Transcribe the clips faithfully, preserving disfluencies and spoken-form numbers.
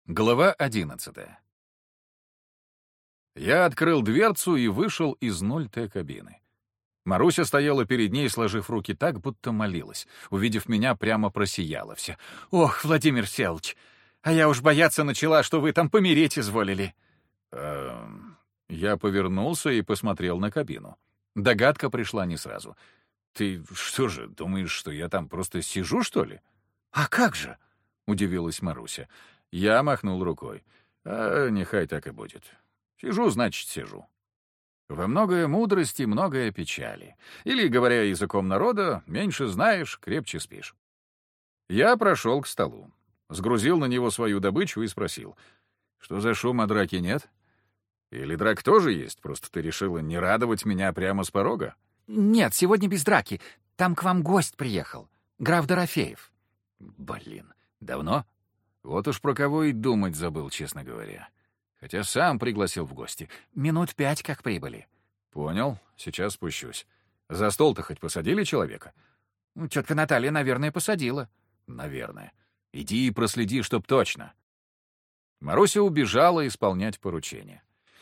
Глава одиннадцатая. Я открыл дверцу и вышел из ноль Т-кабины. Маруся стояла перед ней, сложив руки так, будто молилась. Увидев меня, прямо просияла вся. «Ох, Владимир Селыч, а я уж бояться начала, что вы там помереть изволили». Эм... Я повернулся и посмотрел на кабину. Догадка пришла не сразу. «Ты что же, думаешь, что я там просто сижу, что ли?» «А как же?» — удивилась Маруся. Я махнул рукой. «А нехай так и будет. Сижу, значит, сижу». Во многое мудрости, многое печали. Или, говоря языком народа, меньше знаешь, крепче спишь. Я прошел к столу, сгрузил на него свою добычу и спросил, что за шум, а драки нет? Или драк тоже есть, просто ты решила не радовать меня прямо с порога? «Нет, сегодня без драки. Там к вам гость приехал. Граф Дорофеев». «Блин, давно?» Вот уж про кого и думать забыл, честно говоря. Хотя сам пригласил в гости. «Минут пять как прибыли». «Понял, сейчас спущусь. За стол-то хоть посадили человека?» «Тетка Наталья, наверное, посадила». «Наверное. Иди и проследи, чтоб точно». Маруся убежала исполнять поручение.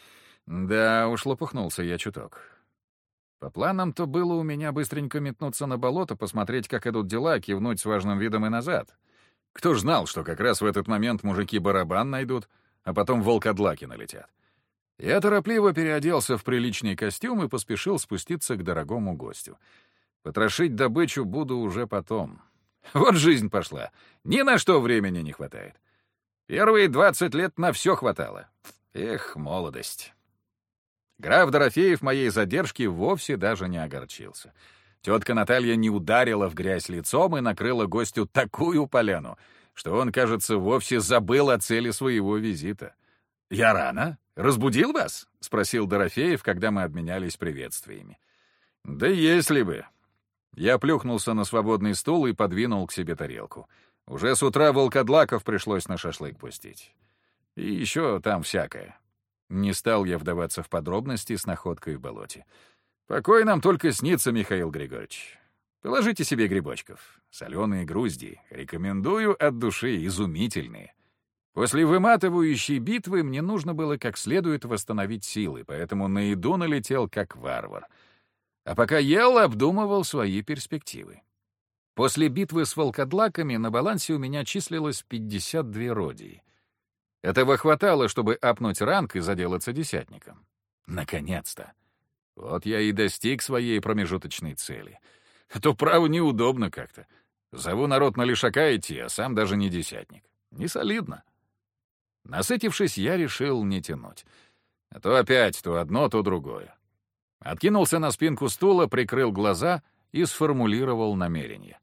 Да, уж лопухнулся я чуток. По планам-то было у меня быстренько метнуться на болото, посмотреть, как идут дела, кивнуть с важным видом и назад. Кто ж знал, что как раз в этот момент мужики барабан найдут, а потом волкодлаки налетят. Я торопливо переоделся в приличный костюм и поспешил спуститься к дорогому гостю. Потрошить добычу буду уже потом. Вот жизнь пошла. Ни на что времени не хватает. Первые двадцать лет на все хватало. Эх, молодость. Граф Дорофеев моей задержки вовсе даже не огорчился. Тетка Наталья не ударила в грязь лицом и накрыла гостю такую поляну, что он, кажется, вовсе забыл о цели своего визита. «Я рано? Разбудил вас?» — спросил Дорофеев, когда мы обменялись приветствиями. «Да если бы». Я плюхнулся на свободный стул и подвинул к себе тарелку. Уже с утра волкодлаков пришлось на шашлык пустить. И еще там всякое. Не стал я вдаваться в подробности с находкой в болоте. Покой нам только снится, Михаил Григорьевич. Положите себе грибочков. Соленые грузди. Рекомендую от души, изумительные. После выматывающей битвы мне нужно было как следует восстановить силы, поэтому на еду налетел как варвар. А пока ел, обдумывал свои перспективы. После битвы с волкодлаками на балансе у меня числилось пятьдесят две родии. Этого хватало, чтобы апнуть ранг и заделаться десятником. Наконец-то. Вот я и достиг своей промежуточной цели. А то, право, неудобно как-то. Зову народ на лишака идти, а сам даже не десятник. Не солидно. Насытившись, я решил не тянуть. А то опять то одно, то другое. Откинулся на спинку стула, прикрыл глаза и сформулировал намерение.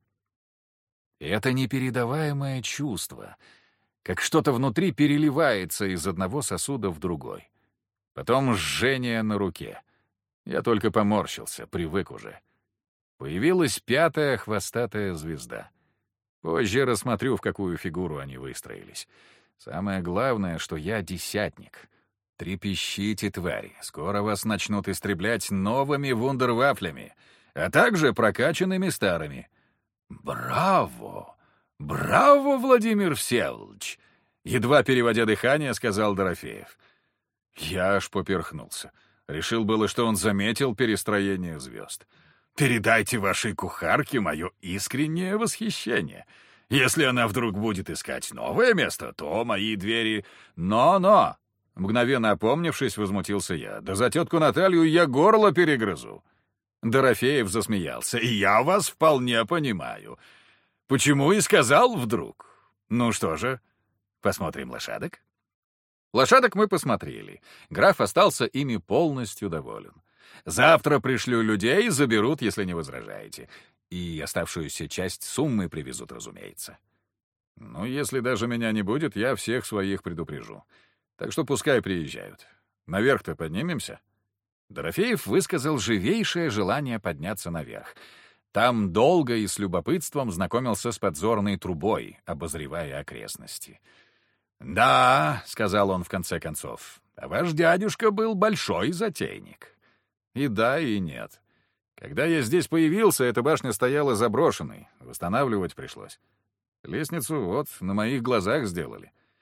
Это непередаваемое чувство, как что-то внутри переливается из одного сосуда в другой. Потом жжение на руке. Я только поморщился, привык уже. Появилась пятая хвостатая звезда. Позже рассмотрю, в какую фигуру они выстроились. Самое главное, что я десятник. Трепещите, твари, скоро вас начнут истреблять новыми вундервафлями, а также прокачанными старыми. «Браво! Браво, Владимир Всеволодович!» Едва переводя дыхание, сказал Дорофеев. Я аж поперхнулся. Решил было, что он заметил перестроение звезд. «Передайте вашей кухарке мое искреннее восхищение. Если она вдруг будет искать новое место, то мои двери... Но-но!» Мгновенно опомнившись, возмутился я. «Да за тетку Наталью я горло перегрызу». Дорофеев засмеялся. «Я вас вполне понимаю. Почему и сказал вдруг? Ну что же, посмотрим лошадок?» Лошадок мы посмотрели. Граф остался ими полностью доволен. «Завтра пришлю людей, заберут, если не возражаете. И оставшуюся часть суммы привезут, разумеется. Ну, если даже меня не будет, я всех своих предупрежу. Так что пускай приезжают. Наверх-то поднимемся?» Дорофеев высказал живейшее желание подняться наверх. Там долго и с любопытством знакомился с подзорной трубой, обозревая окрестности. «Да», — сказал он в конце концов, — «ваш дядюшка был большой затейник». И да, и нет. Когда я здесь появился, эта башня стояла заброшенной, восстанавливать пришлось. Лестницу вот на моих глазах сделали.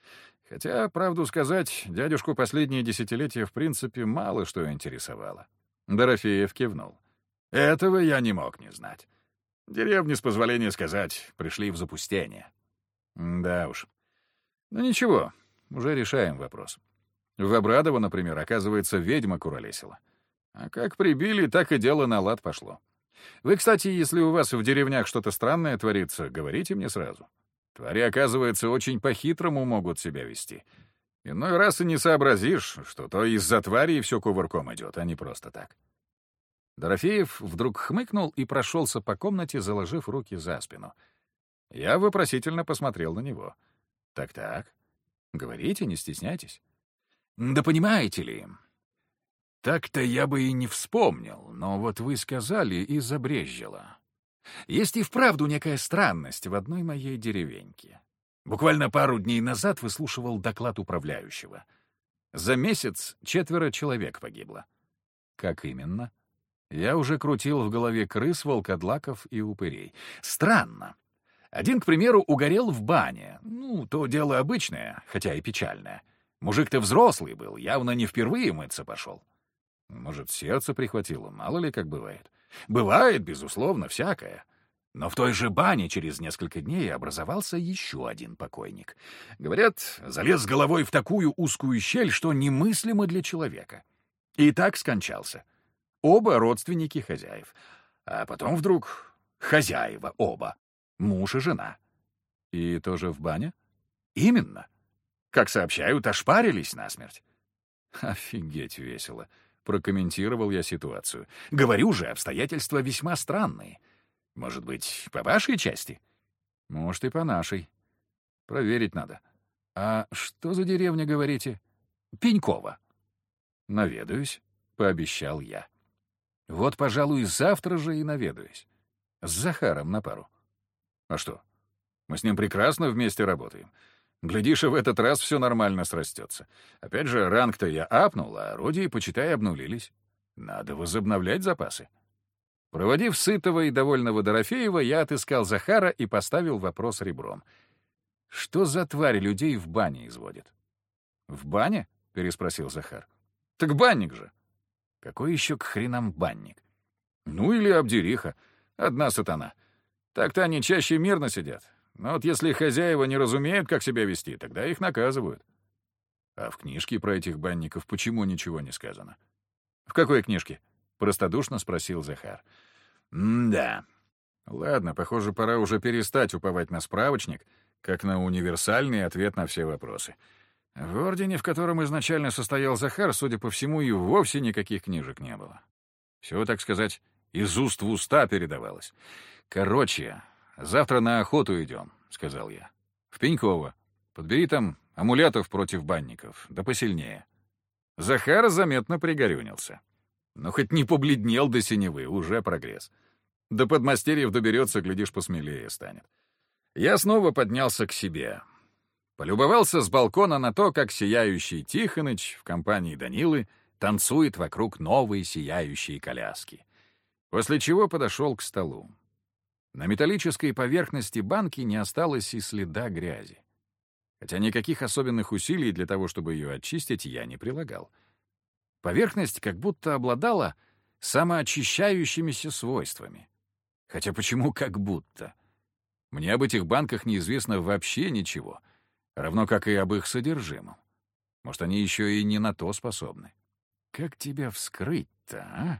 Хотя, правду сказать, дядюшку последние десятилетия в принципе мало что интересовало. Дорофеев кивнул. Этого я не мог не знать. Деревни, с позволения сказать, пришли в запустение. Да уж. Ну ничего, уже решаем вопрос. В Обрадово, например, оказывается, ведьма куролесила. А как прибили, так и дело на лад пошло. Вы, кстати, если у вас в деревнях что-то странное творится, говорите мне сразу. Твари, оказывается, очень по-хитрому могут себя вести. Иной раз и не сообразишь, что то из-за твари все кувырком идет, а не просто так. Дорофеев вдруг хмыкнул и прошелся по комнате, заложив руки за спину. Я вопросительно посмотрел на него. Так-так, говорите, не стесняйтесь. Да понимаете ли, так-то я бы и не вспомнил, но вот вы сказали и забрезжило. Есть и вправду некая странность в одной моей деревеньке. Буквально пару дней назад выслушивал доклад управляющего. За месяц четверо человек погибло. Как именно? Я уже крутил в голове крыс, волкодлаков и упырей. Странно. Один, к примеру, угорел в бане. Ну, то дело обычное, хотя и печальное. Мужик-то взрослый был, явно не впервые мыться пошел. Может, сердце прихватило, мало ли как бывает. Бывает, безусловно, всякое. Но в той же бане через несколько дней образовался еще один покойник. Говорят, залез головой в такую узкую щель, что немыслимо для человека. И так скончался. Оба родственники хозяев. А потом вдруг хозяева оба. Муж и жена. И тоже в бане? Именно. Как сообщают, ошпарились насмерть. Офигеть весело. Прокомментировал я ситуацию. Говорю же, обстоятельства весьма странные. Может быть, по вашей части? Может, и по нашей. Проверить надо. А что за деревня, говорите? Пенькова. Наведаюсь, пообещал я. Вот, пожалуй, завтра же и наведаюсь. С Захаром на пару. А что? Мы с ним прекрасно вместе работаем. Глядишь, и в этот раз все нормально срастется. Опять же, ранг-то я апнул, а орудия, почитай, обнулились. Надо возобновлять запасы. Проводив сытого и довольного Дорофеева, я отыскал Захара и поставил вопрос ребром. Что за тварь людей в бане изводит? «В бане?» — переспросил Захар. «Так банник же». «Какой еще к хренам банник?» «Ну или обдериха. Одна сатана. Так-то они чаще мирно сидят. Но вот если хозяева не разумеют, как себя вести, тогда их наказывают». «А в книжке про этих банников почему ничего не сказано?» «В какой книжке?» — простодушно спросил Захар. «М-да. Ладно, похоже, пора уже перестать уповать на справочник, как на универсальный ответ на все вопросы. В ордене, в котором изначально состоял Захар, судя по всему, и вовсе никаких книжек не было. Все, так сказать, из уст в уста передавалось. Короче, завтра на охоту идем», — сказал я. «В Пеньково. Подбери там амулетов против банников, да посильнее». Захар заметно пригорюнился. Но хоть не побледнел до синевы, уже прогресс. До подмастерьев доберется, глядишь, посмелее станет. Я снова поднялся к себе. Полюбовался с балкона на то, как сияющий Тихоныч в компании Данилы танцует вокруг новой сияющей коляски. После чего подошел к столу. На металлической поверхности банки не осталось и следа грязи. Хотя никаких особенных усилий для того, чтобы ее очистить, я не прилагал. Поверхность как будто обладала самоочищающимися свойствами. Хотя почему как будто? Мне об этих банках неизвестно вообще ничего, равно как и об их содержимом. Может, они еще и не на то способны. Как тебя вскрыть-то, а?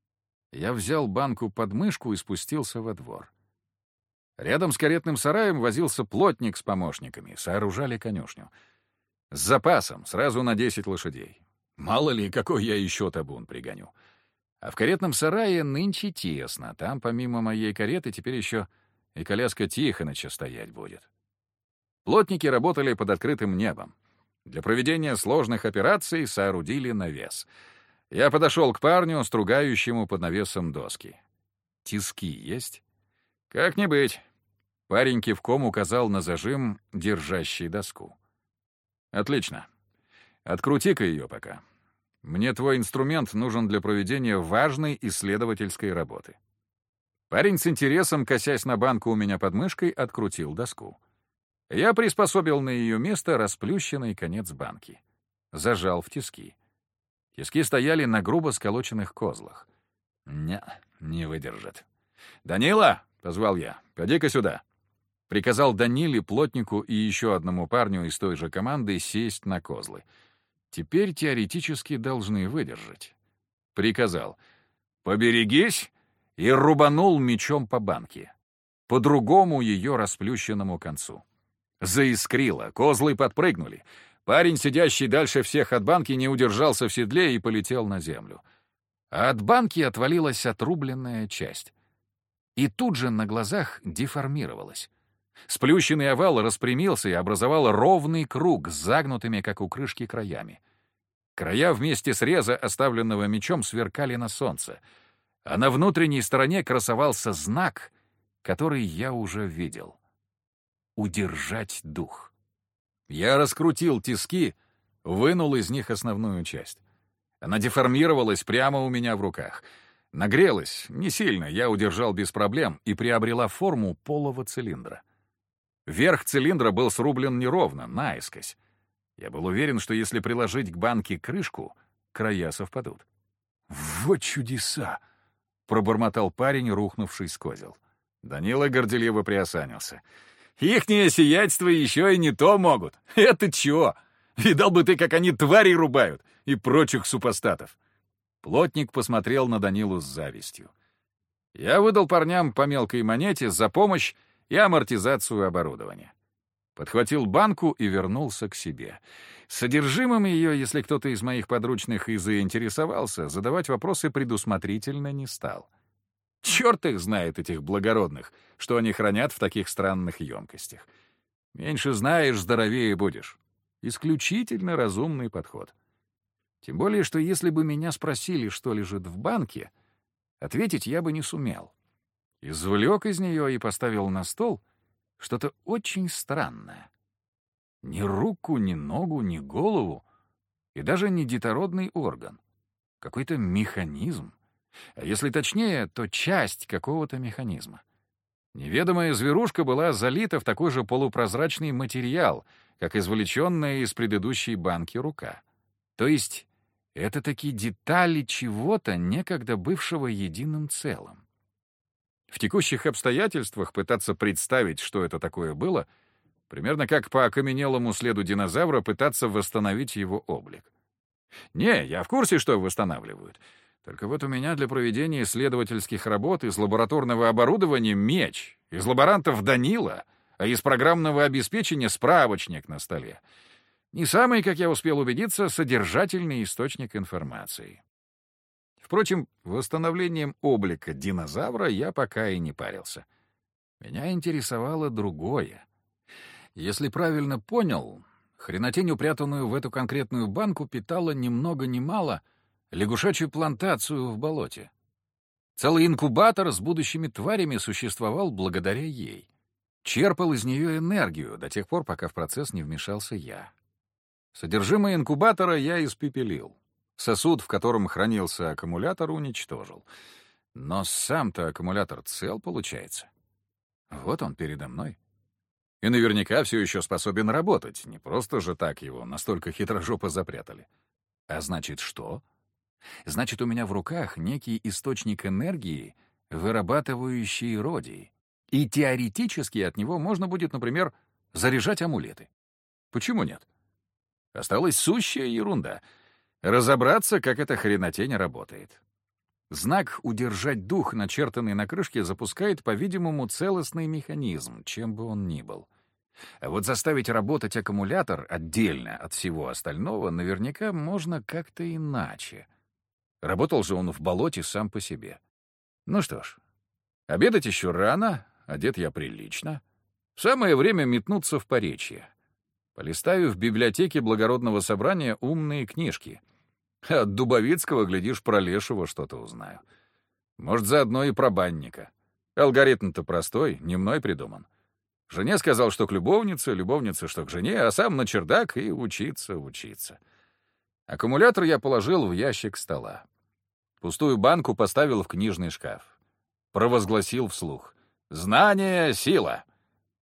Я взял банку под мышку и спустился во двор. Рядом с каретным сараем возился плотник с помощниками, сооружали конюшню. С запасом, сразу на десять лошадей. Мало ли, какой я еще табун пригоню. А в каретном сарае нынче тесно. Там, помимо моей кареты, теперь еще и коляска Тихоныча стоять будет. Плотники работали под открытым небом. Для проведения сложных операций соорудили навес. Я подошел к парню, стругающему под навесом доски. «Тиски есть?» «Как не быть». Парень кивком указал на зажим, держащий доску. «Отлично. Открути-ка ее пока. Мне твой инструмент нужен для проведения важной исследовательской работы». Парень с интересом, косясь на банку у меня под мышкой, открутил доску. Я приспособил на ее место расплющенный конец банки. Зажал в тиски. Тиски стояли на грубо сколоченных козлах. Не, не выдержат. «Данила!» — позвал я. «Поди-ка сюда!» Приказал Даниле, плотнику и еще одному парню из той же команды сесть на козлы. Теперь теоретически должны выдержать. Приказал: «Поберегись!» и рубанул мечом по банке. По другому ее расплющенному концу. Заискрило, козлы подпрыгнули. Парень, сидящий дальше всех от банки, не удержался в седле и полетел на землю. А от банки отвалилась отрубленная часть. И тут же на глазах деформировалась. Сплющенный овал распрямился и образовал ровный круг с загнутыми, как у крышки, краями. Края вместе среза, оставленного мечом, сверкали на солнце, а на внутренней стороне красовался знак, который я уже видел. Удержать дух. Я раскрутил тиски, вынул из них основную часть. Она деформировалась прямо у меня в руках. Нагрелась, не сильно, я удержал без проблем и приобрела форму полого цилиндра. Верх цилиндра был срублен неровно, наискось. Я был уверен, что если приложить к банке крышку, края совпадут. «Вот чудеса!» — пробормотал парень, рухнувший с козел. Данила горделиво приосанился. «Ихнее сиятельство еще и не то могут. Это чё? Видал бы ты, как они тварей рубают и прочих супостатов!» Плотник посмотрел на Данилу с завистью. Я выдал парням по мелкой монете за помощь и амортизацию оборудования. Подхватил банку и вернулся к себе. Содержимым ее, если кто-то из моих подручных и заинтересовался, задавать вопросы предусмотрительно не стал. Черт их знает, этих благородных, что они хранят в таких странных емкостях. Меньше знаешь, здоровее будешь. Исключительно разумный подход. Тем более, что если бы меня спросили, что лежит в банке, ответить я бы не сумел. Извлек из нее и поставил на стол что-то очень странное. Ни руку, ни ногу, ни голову, и даже не детородный орган. Какой-то механизм. А если точнее, то часть какого-то механизма. Неведомая зверушка была залита в такой же полупрозрачный материал, как извлеченная из предыдущей банки рука. То есть это такие детали чего-то, некогда бывшего единым целым. В текущих обстоятельствах пытаться представить, что это такое было, примерно как по окаменелому следу динозавра пытаться восстановить его облик. Не, я в курсе, что восстанавливают. Только вот у меня для проведения исследовательских работ из лабораторного оборудования меч, из лаборантов Данила, а из программного обеспечения справочник на столе. Не самый, как я успел убедиться, содержательный источник информации. Впрочем, восстановлением облика динозавра я пока и не парился. Меня интересовало другое. Если правильно понял, хренотень, упрятанную в эту конкретную банку, питала ни много ни мало лягушачью плантацию в болоте. Целый инкубатор с будущими тварями существовал благодаря ей. Черпал из нее энергию до тех пор, пока в процесс не вмешался я. Содержимое инкубатора я испепелил. Сосуд, в котором хранился аккумулятор, уничтожил. Но сам-то аккумулятор цел, получается. Вот он передо мной. И наверняка все еще способен работать. Не просто же так его настолько хитрожопо запрятали. А значит, что? Значит, у меня в руках некий источник энергии, вырабатывающий родий. И теоретически от него можно будет, например, заряжать амулеты. Почему нет? Осталась сущая ерунда. Разобраться, как эта хренотень работает. Знак «удержать дух», начертанный на крышке, запускает, по-видимому, целостный механизм, чем бы он ни был. А вот заставить работать аккумулятор отдельно от всего остального наверняка можно как-то иначе. Работал же он в болоте сам по себе. Ну что ж, обедать еще рано, одет я прилично. Самое время метнуться в Поречье. Полистаю в библиотеке благородного собрания умные книжки. А от Дубовицкого, глядишь, про Лешего что-то узнаю. Может, заодно и про банника. Алгоритм-то простой, не мной придуман. Жене сказал, что к любовнице, любовнице, что к жене, а сам на чердак и учиться, учиться. Аккумулятор я положил в ящик стола. Пустую банку поставил в книжный шкаф. Провозгласил вслух: «Знание — сила!»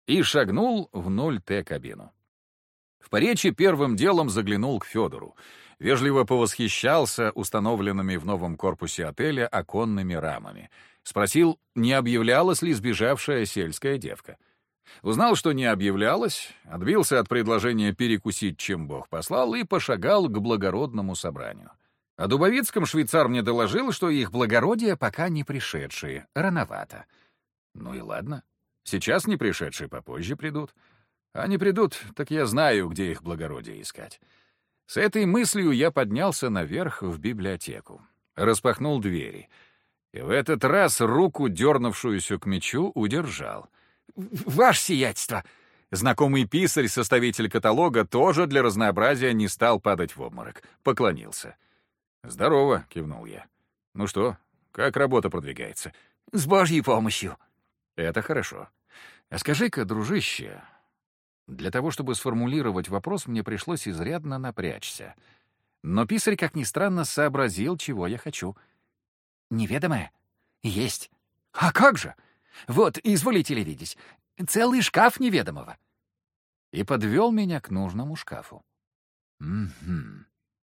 и шагнул в ноль Т-кабину. В Поречье первым делом заглянул к Федору. Вежливо повосхищался установленными в новом корпусе отеля оконными рамами. Спросил, не объявлялась ли сбежавшая сельская девка. Узнал, что не объявлялась, отбился от предложения перекусить, чем Бог послал, и пошагал к благородному собранию. О Дубовицком швейцар мне доложил, что их благородие пока не пришедшие, рановато. Ну и ладно. Сейчас не пришедшие, попозже придут. А не придут, так я знаю, где их благородие искать. С этой мыслью я поднялся наверх в библиотеку. Распахнул двери. И в этот раз руку, дернувшуюся к мечу, удержал. «Ваше сиятельство!» Знакомый писарь, составитель каталога, тоже для разнообразия не стал падать в обморок. Поклонился. «Здорово», — кивнул я. «Ну что, как работа продвигается?» «С Божьей помощью». «Это хорошо. А скажи-ка, дружище...» Для того, чтобы сформулировать вопрос, мне пришлось изрядно напрячься. Но писарь, как ни странно, сообразил, чего я хочу. «Неведомое? Есть. А как же? Вот, изволите ли видеть, целый шкаф неведомого». И подвел меня к нужному шкафу. Угу.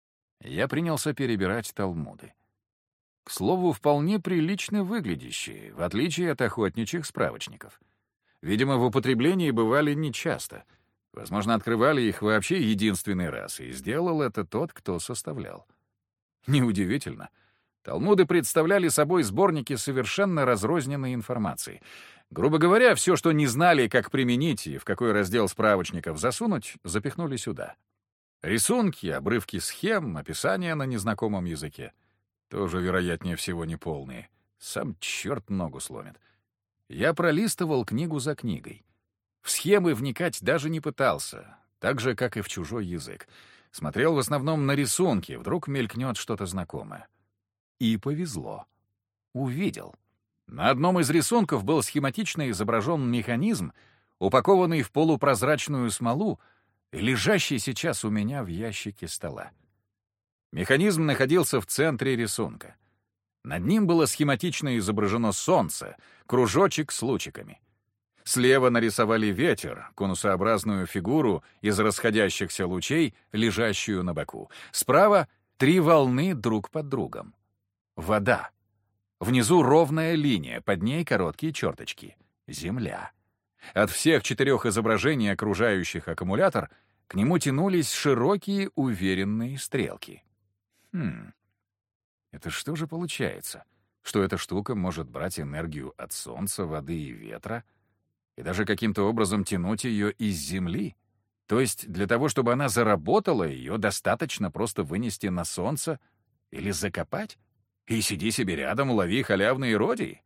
Я принялся перебирать талмуды. К слову, вполне прилично выглядящие, в отличие от охотничьих справочников. Видимо, в употреблении бывали нечасто. Возможно, открывали их вообще единственный раз, и сделал это тот, кто составлял. Неудивительно. Талмуды представляли собой сборники совершенно разрозненной информации. Грубо говоря, все, что не знали, как применить и в какой раздел справочников засунуть, запихнули сюда. Рисунки, обрывки схем, описания на незнакомом языке. Тоже, вероятнее всего, неполные. Сам черт ногу сломит. Я пролистывал книгу за книгой. В схемы вникать даже не пытался, так же, как и в чужой язык. Смотрел в основном на рисунки, вдруг мелькнет что-то знакомое. И повезло. Увидел. На одном из рисунков был схематично изображен механизм, упакованный в полупрозрачную смолу и лежащий сейчас у меня в ящике стола. Механизм находился в центре рисунка. Над ним было схематично изображено солнце, кружочек с лучиками. Слева нарисовали ветер, конусообразную фигуру из расходящихся лучей, лежащую на боку. Справа — три волны друг под другом. Вода. Внизу ровная линия, под ней короткие черточки. Земля. От всех четырех изображений, окружающих аккумулятор, к нему тянулись широкие уверенные стрелки. Хм... Это что же получается? Что эта штука может брать энергию от солнца, воды и ветра и даже каким-то образом тянуть ее из земли? То есть для того, чтобы она заработала, ее достаточно просто вынести на солнце или закопать? И сиди себе рядом, лови халявные родии?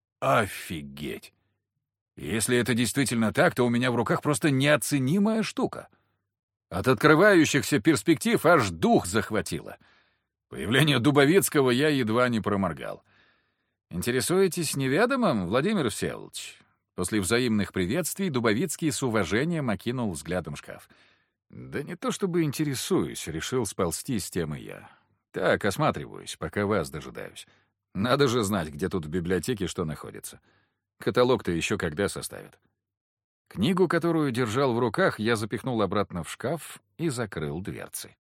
Офигеть! Если это действительно так, то у меня в руках просто неоценимая штука. От открывающихся перспектив аж дух захватило. Появление Дубовицкого я едва не проморгал. «Интересуетесь неведомым, Владимир Всеволодович?» После взаимных приветствий Дубовицкий с уважением окинул взглядом шкаф. «Да не то чтобы интересуюсь», — решил сползти с темы я. «Так, осматриваюсь, пока вас дожидаюсь. Надо же знать, где тут в библиотеке что находится. Каталог-то еще когда составят». Книгу, которую держал в руках, я запихнул обратно в шкаф и закрыл дверцы.